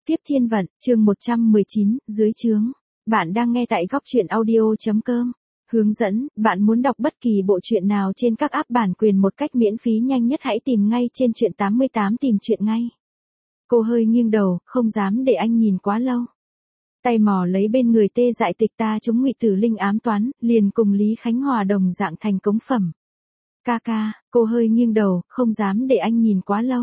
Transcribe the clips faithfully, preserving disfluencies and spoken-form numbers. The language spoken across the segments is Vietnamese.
Tiếp thiên vận, chương một trăm mười chín, dưới trướng. Bạn đang nghe tại góc truyện audio.com. Hướng dẫn, bạn muốn đọc bất kỳ bộ truyện nào trên các app bản quyền một cách miễn phí nhanh nhất hãy tìm ngay trên truyện tám mươi tám tìm truyện ngay. Cô hơi nghiêng đầu, không dám để anh nhìn quá lâu. Tay mò lấy bên người Tê Dại Tịch ta chúng Ngụy Tử Linh ám toán, liền cùng Lý Khánh Hòa đồng dạng thành cống phẩm. Ca ca, cô hơi nghiêng đầu, không dám để anh nhìn quá lâu.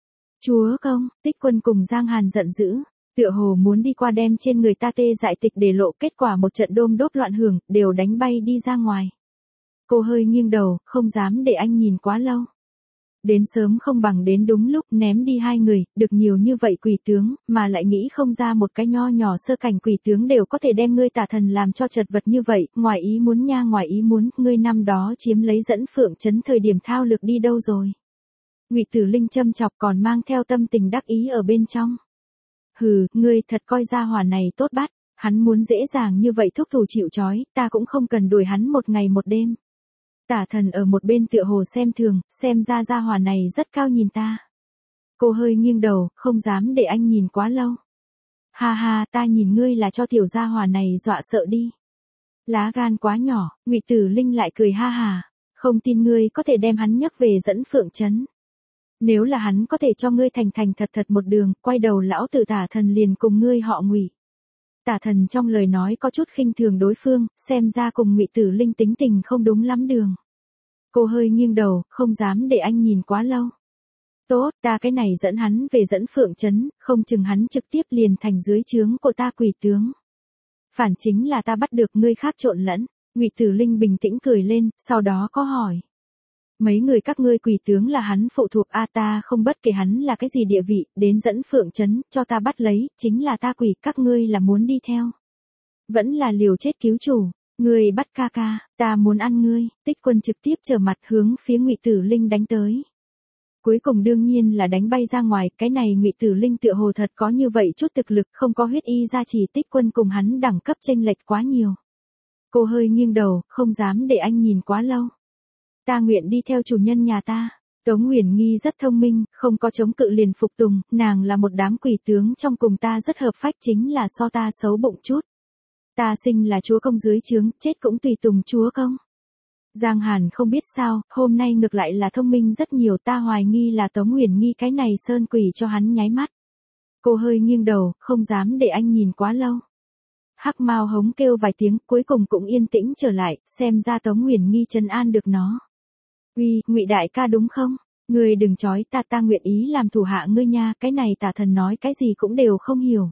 Chúa công, Tích Quân cùng Giang Hàn giận dữ, tựa hồ muốn đi qua đem trên người ta Tê Dại Tịch để lộ, kết quả một trận đôm đốp loạn hưởng, đều đánh bay đi ra ngoài. Cô hơi nghiêng đầu, không dám để anh nhìn quá lâu. Đến sớm không bằng đến đúng lúc, ném đi hai người, được nhiều như vậy quỷ tướng, mà lại nghĩ không ra một cái nho nhỏ sơ cảnh quỷ tướng đều có thể đem ngươi Tả Thần làm cho chật vật như vậy, ngoài ý muốn nha ngoài ý muốn, ngươi năm đó chiếm lấy dẫn Phượng Trấn thời điểm thao lược đi đâu rồi. Ngụy Tử Linh châm chọc còn mang theo tâm tình đắc ý ở bên trong. Hừ, ngươi thật coi gia hỏa này tốt bắt, hắn muốn dễ dàng như vậy thúc thủ chịu trói, ta cũng không cần đuổi hắn một ngày một đêm. Tả Thần ở một bên tựa hồ xem thường, xem ra gia hỏa này rất cao nhìn ta. Cô hơi nghiêng đầu, không dám để anh nhìn quá lâu. Ha ha, ta nhìn ngươi là cho tiểu gia hỏa này dọa sợ đi. Lá gan quá nhỏ, Ngụy Tử Linh lại cười ha hà, không tin ngươi có thể đem hắn nhấc về dẫn Phượng Trấn. Nếu là hắn có thể cho ngươi thành thành thật thật một đường, quay đầu lão tử Tả Thần liền cùng ngươi họ Ngụy. Tả Thần trong lời nói có chút khinh thường đối phương, xem ra cùng Ngụy Tử Linh tính tình không đúng lắm đường. Cô hơi nghiêng đầu, không dám để anh nhìn quá lâu. Tốt, ta cái này dẫn hắn về dẫn Phượng Trấn, không chừng hắn trực tiếp liền thành dưới trướng của ta quỷ tướng. Phản chính là ta bắt được ngươi khác trộn lẫn. Ngụy Tử Linh bình tĩnh cười lên, sau đó có hỏi. Mấy người các ngươi quỷ tướng là hắn phụ thuộc a ta không bất kể hắn là cái gì địa vị, đến dẫn Phượng Trấn, cho ta bắt lấy, chính là ta quỷ, các ngươi là muốn đi theo. Vẫn là liều chết cứu chủ, ngươi bắt ca ca, ta muốn ăn ngươi, Tích Quân trực tiếp trở mặt hướng phía Ngụy Tử Linh đánh tới. Cuối cùng đương nhiên là đánh bay ra ngoài, cái này Ngụy Tử Linh tựa hồ thật có như vậy chút thực lực, không có huyết y gia trì, Tích Quân cùng hắn đẳng cấp chênh lệch quá nhiều. Cô hơi nghiêng đầu, không dám để anh nhìn quá lâu. Ta nguyện đi theo chủ nhân nhà ta. Tống Uyển Nghi rất thông minh, không có chống cự liền phục tùng, nàng là một đám quỷ tướng trong cùng ta rất hợp phách, chính là so ta xấu bụng chút. Ta sinh là chúa công dưới trướng, chết cũng tùy tùng chúa công. Giang Hàn không biết sao, hôm nay ngược lại là thông minh rất nhiều, ta hoài nghi là Tống Uyển Nghi cái này sơn quỷ cho hắn nháy mắt. Cô hơi nghiêng đầu, không dám để anh nhìn quá lâu. Hắc Mao hống kêu vài tiếng, cuối cùng cũng yên tĩnh trở lại, xem ra Tống Uyển Nghi trấn an được nó. Uy, Ngụy đại ca đúng không? Ngươi đừng chói ta, ta nguyện ý làm thủ hạ ngươi nha, cái này Tả Thần nói cái gì cũng đều không hiểu.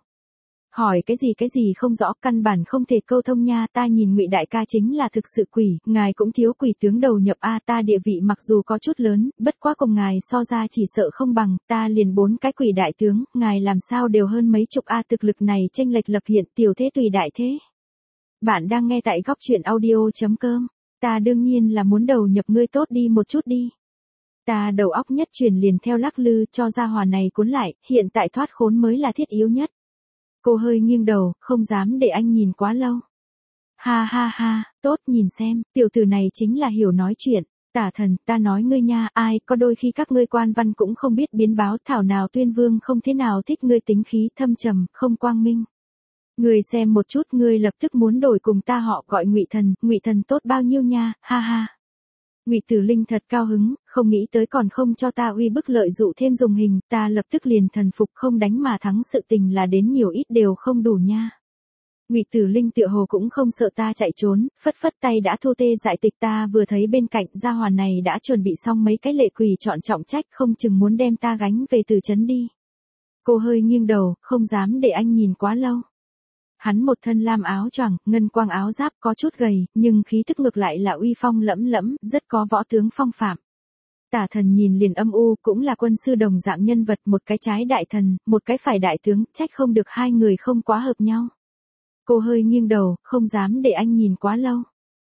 Hỏi cái gì cái gì không rõ, căn bản không thể câu thông nha, ta nhìn Ngụy đại ca chính là thực sự quỷ, ngài cũng thiếu quỷ tướng đầu nhập a, ta địa vị mặc dù có chút lớn, bất quá cùng ngài so ra chỉ sợ không bằng, ta liền bốn cái quỷ đại tướng, ngài làm sao đều hơn mấy chục a, thực lực này chênh lệch lập hiện, tiểu thế tùy đại thế. Bạn đang nghe tại góc truyện audio.com. Ta đương nhiên là muốn đầu nhập ngươi tốt đi một chút đi. Ta đầu óc nhất truyền liền theo lắc lư, cho gia hỏa này cuốn lại, hiện tại thoát khốn mới là thiết yếu nhất. Cô hơi nghiêng đầu, không dám để anh nhìn quá lâu. Ha ha ha, tốt nhìn xem, tiểu tử này chính là hiểu nói chuyện. Tả Thần, ta nói ngươi nha, ai, có đôi khi các ngươi quan văn cũng không biết biến báo, thảo nào Tuyên Vương không thế nào thích ngươi tính khí thâm trầm, không quang minh. Ngươi xem một chút, ngươi lập tức muốn đổi cùng ta họ gọi Ngụy Thần, Ngụy Thần tốt bao nhiêu nha, ha ha. Ngụy Tử Linh thật cao hứng, không nghĩ tới còn không cho ta uy bức lợi dụ thêm dùng hình, ta lập tức liền thần phục, không đánh mà thắng, sự tình là đến nhiều ít đều không đủ nha. Ngụy Tử Linh tựa hồ cũng không sợ ta chạy trốn, phất phất tay đã thu Tê Dại Tịch, ta vừa thấy bên cạnh gia hỏa này đã chuẩn bị xong mấy cái lệ quỷ chọn trọng trách, không chừng muốn đem ta gánh về từ trấn đi. Cô hơi nghiêng đầu, không dám để anh nhìn quá lâu. Hắn một thân lam áo choàng, ngân quang áo giáp, có chút gầy, nhưng khí tức ngược lại là uy phong lẫm lẫm, rất có võ tướng phong phạm. Tả Thần nhìn liền âm u, cũng là quân sư đồng dạng nhân vật, một cái trái đại thần, một cái phải đại tướng, trách không được hai người không quá hợp nhau. Cô hơi nghiêng đầu, không dám để anh nhìn quá lâu.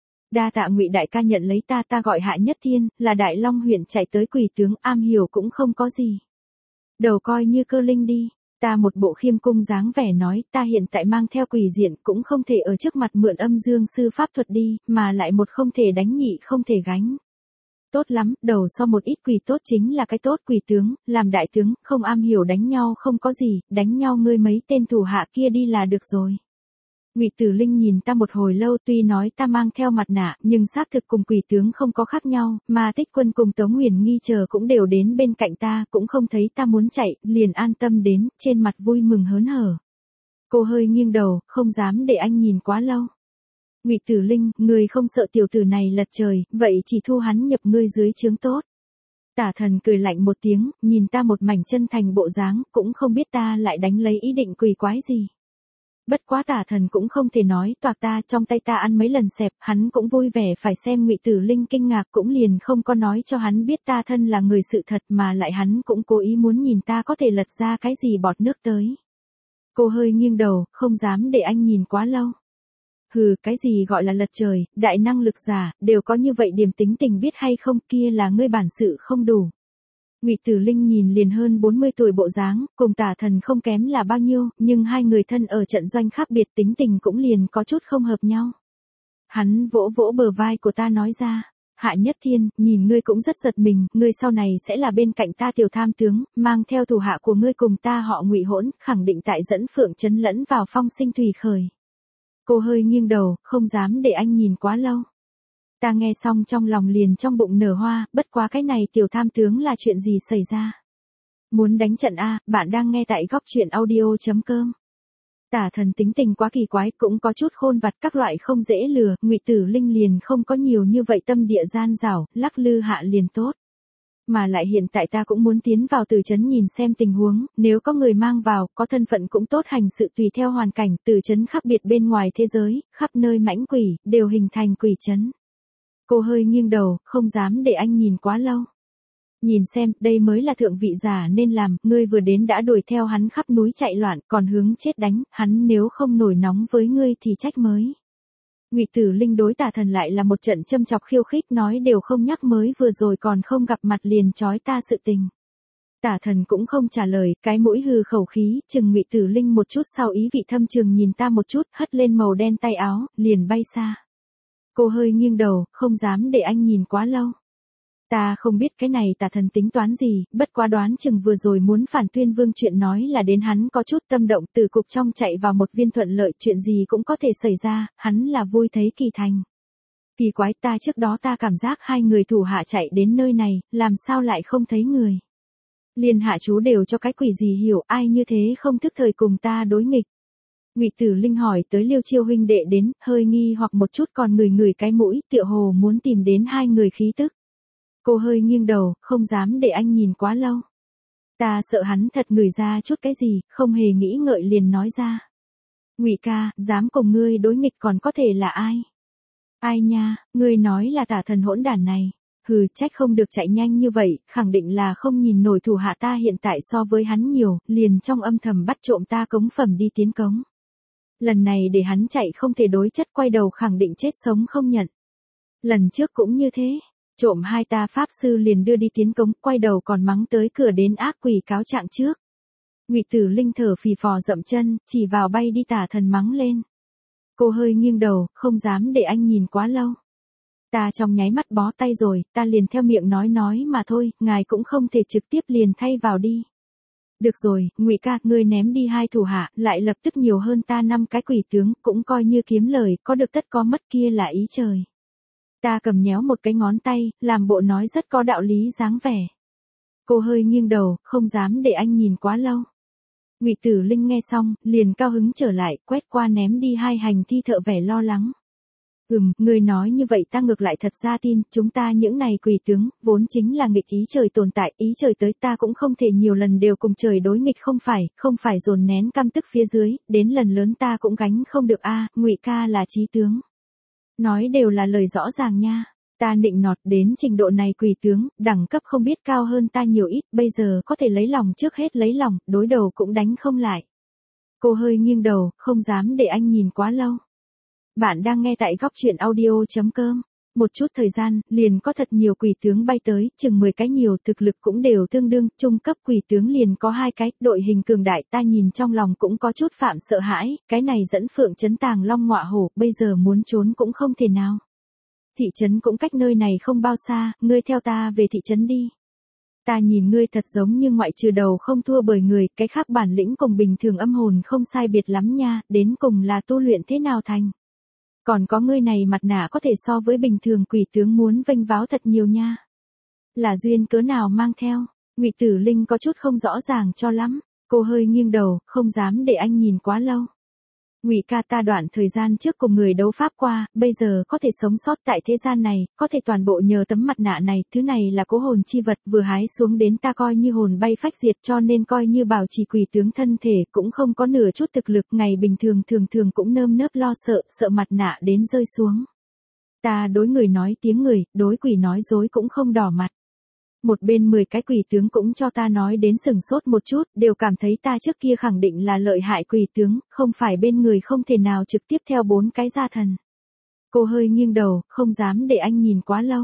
Đa tạ Ngụy đại ca nhận lấy ta, ta gọi Hạ Nhất Thiên, là Đại Long huyện chạy tới quỷ tướng, am hiểu cũng không có gì. Đầu coi như cơ linh đi. Ta một bộ khiêm cung dáng vẻ nói, ta hiện tại mang theo quỷ diện, cũng không thể ở trước mặt mượn âm dương sư pháp thuật đi, mà lại một không thể đánh nhị không thể gánh. Tốt lắm, đầu so một ít quỷ tốt chính là cái tốt quỷ tướng, làm đại tướng, không am hiểu đánh nhau không có gì, đánh nhau ngươi mấy tên thủ hạ kia đi là được rồi. Ngụy Tử Linh nhìn ta một hồi lâu, tuy nói ta mang theo mặt nạ, nhưng xác thực cùng quỷ tướng không có khác nhau, mà Tích Quân cùng Tống Nguyền Nghi chờ cũng đều đến bên cạnh ta, cũng không thấy ta muốn chạy, liền an tâm đến, trên mặt vui mừng hớn hở. Cô hơi nghiêng đầu, không dám để anh nhìn quá lâu. Ngụy Tử Linh, ngươi không sợ tiểu tử này lật trời, vậy chỉ thu hắn nhập ngươi dưới trướng tốt. Tả Thần cười lạnh một tiếng, nhìn ta một mảnh chân thành bộ dáng, cũng không biết ta lại đánh lấy ý định quỷ quái gì. Bất quá Tả Thần cũng không thể nói toạc ta, trong tay ta ăn mấy lần xẹp, hắn cũng vui vẻ phải xem. Ngụy Tử Linh kinh ngạc cũng liền không có nói cho hắn biết ta thân là người sự thật, mà lại hắn cũng cố ý muốn nhìn ta có thể lật ra cái gì bọt nước tới. Cô hơi nghiêng đầu, không dám để anh nhìn quá lâu. Hừ, cái gì gọi là lật trời, đại năng lực giả, đều có như vậy điểm tính tình biết hay không, kia là ngươi bản sự không đủ. Ngụy Tử Linh nhìn liền hơn bốn mươi tuổi bộ dáng, cùng Tả Thần không kém là bao nhiêu, nhưng hai người thân ở trận doanh khác biệt tính tình cũng liền có chút không hợp nhau. Hắn vỗ vỗ bờ vai của ta nói ra, Hạ Nhất Thiên, nhìn ngươi cũng rất giật mình, ngươi sau này sẽ là bên cạnh ta tiểu tham tướng, mang theo thủ hạ của ngươi cùng ta họ Ngụy hỗn, khẳng định tại dẫn Phượng Trấn lẫn vào phong sinh thủy khởi. Cô hơi nghiêng đầu, không dám để anh nhìn quá lâu. Ta nghe xong trong lòng liền trong bụng nở hoa, bất quá cái này tiểu tham tướng là chuyện gì xảy ra? Muốn đánh trận a? Bạn đang nghe tại góc truyện audio chấm com. Tả Thần tính tình quá kỳ quái, cũng có chút khôn vặt, các loại không dễ lừa, Ngụy Tử Linh liền không có nhiều như vậy tâm địa gian dảo, lắc lư hạ liền tốt. Mà lại hiện tại ta cũng muốn tiến vào Tử trấn nhìn xem tình huống, nếu có người mang vào, có thân phận cũng tốt, hành sự tùy theo hoàn cảnh. Tử trấn khác biệt bên ngoài thế giới, khắp nơi mãnh quỷ, đều hình thành quỷ trấn. Cô hơi nghiêng đầu, không dám để anh nhìn quá lâu. Nhìn xem, đây mới là thượng vị giả nên làm, ngươi vừa đến đã đuổi theo hắn khắp núi chạy loạn, còn hướng chết đánh, hắn nếu không nổi nóng với ngươi thì trách mới. Ngụy Tử Linh đối Tả Thần lại là một trận châm chọc khiêu khích, nói đều không nhắc mới vừa rồi còn không gặp mặt liền chói ta sự tình. Tả Thần cũng không trả lời, cái mũi hừ khẩu khí, chừng Ngụy Tử Linh một chút sau ý vị thâm trường nhìn ta một chút, hất lên màu đen tay áo, liền bay xa. Cô hơi nghiêng đầu, không dám để anh nhìn quá lâu. Ta không biết cái này Tả Thần tính toán gì, bất quá đoán chừng vừa rồi muốn phản Tuyên Vương chuyện nói là đến hắn có chút tâm động, từ cục trong chạy vào một viên thuận lợi, chuyện gì cũng có thể xảy ra, hắn là vui thấy kỳ thành. Kỳ quái, ta trước đó ta cảm giác hai người thủ hạ chạy đến nơi này, làm sao lại không thấy người. Liên hạ chú đều cho cái quỷ gì hiểu, ai như thế không thức thời cùng ta đối nghịch. Ngụy Tử Linh hỏi tới Liêu Chiêu huynh đệ đến, hơi nghi hoặc một chút, còn ngửi ngửi cái mũi, tựa hồ muốn tìm đến hai người khí tức. Cô hơi nghiêng đầu, không dám để anh nhìn quá lâu. Ta sợ hắn thật ngửi ra chút cái gì, không hề nghĩ ngợi liền nói ra. Ngụy ca, dám cùng ngươi đối nghịch còn có thể là ai? Ai nha, ngươi nói là Tả Thần hỗn đản này. Hừ, trách không được chạy nhanh như vậy, khẳng định là không nhìn nổi thủ hạ ta hiện tại so với hắn nhiều, liền trong âm thầm bắt trộm ta cống phẩm đi tiến cống. Lần này để hắn chạy không thể đối chất, quay đầu khẳng định chết sống không nhận. Lần trước cũng như thế, trộm hai ta pháp sư liền đưa đi tiến cống, quay đầu còn mắng tới cửa đến ác quỷ cáo trạng trước. Ngụy Tử Linh thở phì phò dậm chân, chỉ vào bay đi Tả Thần mắng lên. Cô hơi nghiêng đầu, không dám để anh nhìn quá lâu. Ta trong nháy mắt bó tay rồi, ta liền theo miệng nói nói mà thôi, ngài cũng không thể trực tiếp liền thay vào đi. Được rồi, Ngụy ca, ngươi ném đi hai thủ hạ, lại lập tức nhiều hơn ta năm cái quỷ tướng, cũng coi như kiếm lời, có được tất có mất kia là ý trời. Ta cầm nhéo một cái ngón tay, làm bộ nói rất có đạo lý dáng vẻ. Cô hơi nghiêng đầu, không dám để anh nhìn quá lâu. Ngụy Tử Linh nghe xong, liền cao hứng trở lại, quét qua ném đi hai hành thi thợ vẻ lo lắng. Ừm, ngươi nói như vậy ta ngược lại thật ra tin, chúng ta những này quỷ tướng, vốn chính là nghịch ý trời tồn tại, ý trời tới ta cũng không thể nhiều lần đều cùng trời đối nghịch, không phải, không phải dồn nén căm tức phía dưới, đến lần lớn ta cũng gánh không được a. Ngụy ca là chí tướng. Nói đều là lời rõ ràng nha, ta nịnh nọt đến trình độ này quỷ tướng, đẳng cấp không biết cao hơn ta nhiều ít, bây giờ có thể lấy lòng trước hết lấy lòng, đối đầu cũng đánh không lại. Cô hơi nghiêng đầu, không dám để anh nhìn quá lâu. Bạn đang nghe tại góc truyện audio chấm com. Một chút thời gian, liền có thật nhiều quỷ tướng bay tới, chừng mười cái nhiều, thực lực cũng đều tương đương, trung cấp quỷ tướng liền có hai cái, đội hình cường đại, ta nhìn trong lòng cũng có chút phạm sợ hãi, cái này dẫn Phượng Trấn tàng long ngọa hổ, bây giờ muốn trốn cũng không thể nào. Thị trấn cũng cách nơi này không bao xa, ngươi theo ta về thị trấn đi. Ta nhìn ngươi thật giống như ngoại trừ đầu không thua bởi người, cái khác bản lĩnh cùng bình thường âm hồn không sai biệt lắm nha, đến cùng là tu luyện thế nào thành. Còn có ngươi này mặt nạ có thể so với bình thường quỷ tướng muốn vênh váo thật nhiều nha. Là duyên cớ nào mang theo, Ngụy Tử Linh có chút không rõ ràng cho lắm, cô hơi nghiêng đầu, không dám để anh nhìn quá lâu. Ngụy ca, ta đoạn thời gian trước cùng người đấu pháp qua, bây giờ có thể sống sót tại thế gian này, có thể toàn bộ nhờ tấm mặt nạ này, thứ này là cố hồn chi vật, vừa hái xuống đến ta coi như hồn bay phách diệt, cho nên coi như bảo trì quỷ tướng thân thể, cũng không có nửa chút thực lực, ngày bình thường thường thường cũng nơm nớp lo sợ, sợ mặt nạ đến rơi xuống. Ta đối người nói tiếng người, đối quỷ nói dối cũng không đỏ mặt. Một bên mười cái quỷ tướng cũng cho ta nói đến sừng sốt một chút, đều cảm thấy ta trước kia khẳng định là lợi hại quỷ tướng, không phải bên người không thể nào trực tiếp theo bốn cái gia thần. Cô hơi nghiêng đầu, không dám để anh nhìn quá lâu.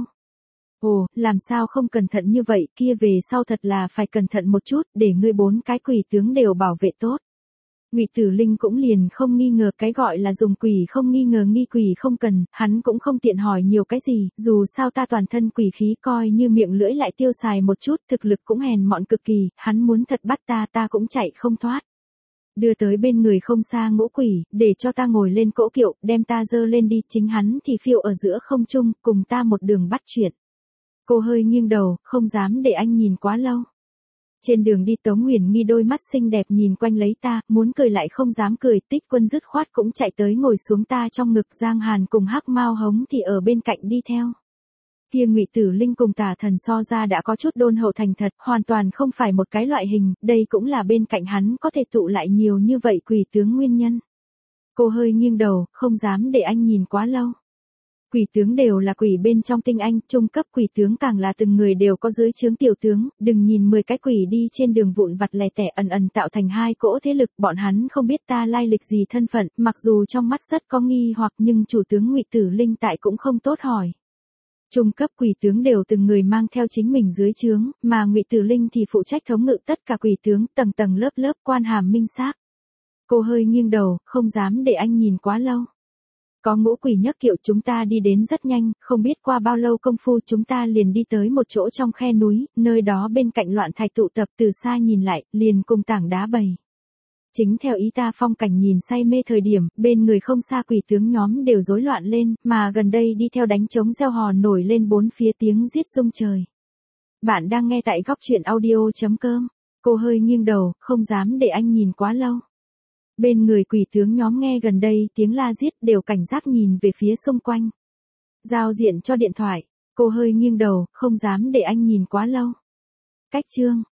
Ồ, làm sao không cẩn thận như vậy, kia về sau thật là phải cẩn thận một chút, để ngươi bốn cái quỷ tướng đều bảo vệ tốt. Ngụy Tử Linh cũng liền không nghi ngờ, cái gọi là dùng quỷ không nghi ngờ nghi quỷ không cần, hắn cũng không tiện hỏi nhiều cái gì, dù sao ta toàn thân quỷ khí coi như miệng lưỡi lại tiêu xài một chút, thực lực cũng hèn mọn cực kỳ, hắn muốn thật bắt ta ta cũng chạy không thoát. Đưa tới bên người không xa ngũ quỷ, để cho ta ngồi lên cỗ kiệu, đem ta dơ lên đi, chính hắn thì phiêu ở giữa không trung, cùng ta một đường bắt chuyện. Cô hơi nghiêng đầu, không dám để anh nhìn quá lâu. Trên đường đi Tống Huyền Nghi đôi mắt xinh đẹp nhìn quanh lấy ta, muốn cười lại không dám cười, Tích Quân dứt khoát cũng chạy tới ngồi xuống ta trong ngực, Giang Hàn cùng Hắc Mao Hống thì ở bên cạnh đi theo. Kia Ngụy Tử Linh cùng Tả Thần so ra đã có chút đôn hậu thành thật, hoàn toàn không phải một cái loại hình, đây cũng là bên cạnh hắn có thể tụ lại nhiều như vậy quỷ tướng nguyên nhân. Cô hơi nghiêng đầu, không dám để anh nhìn quá lâu. Quỷ tướng đều là quỷ bên trong tinh anh, trung cấp quỷ tướng càng là từng người đều có dưới trướng tiểu tướng, đừng nhìn mười cái quỷ đi trên đường vụn vặt lẻ tẻ ẩn ẩn tạo thành hai cỗ thế lực, bọn hắn không biết ta lai lịch gì thân phận, mặc dù trong mắt rất có nghi hoặc nhưng chủ tướng Ngụy Tử Linh tại cũng không tốt hỏi. Trung cấp quỷ tướng đều từng người mang theo chính mình dưới trướng, mà Ngụy Tử Linh thì phụ trách thống ngự tất cả quỷ tướng, tầng tầng lớp lớp quan hàm minh xác. Cô hơi nghiêng đầu, không dám để anh nhìn quá lâu. Có ngũ quỷ nhấc kiệu chúng ta đi đến rất nhanh, không biết qua bao lâu công phu chúng ta liền đi tới một chỗ trong khe núi, nơi đó bên cạnh loạn thạch tụ tập, từ xa nhìn lại, liền cùng tảng đá bầy. Chính theo ý ta phong cảnh nhìn say mê thời điểm, bên người không xa quỷ tướng nhóm đều rối loạn lên, mà gần đây đi theo đánh trống reo hò nổi lên bốn phía tiếng giết rung trời. Bạn đang nghe tại góc truyện audio chấm com. Cô hơi nghiêng đầu, không dám để anh nhìn quá lâu. Bên người quỷ tướng nhóm nghe gần đây tiếng la giết đều cảnh giác nhìn về phía xung quanh. Giao diện cho điện thoại, cô hơi nghiêng đầu, không dám để anh nhìn quá lâu. Cách chương.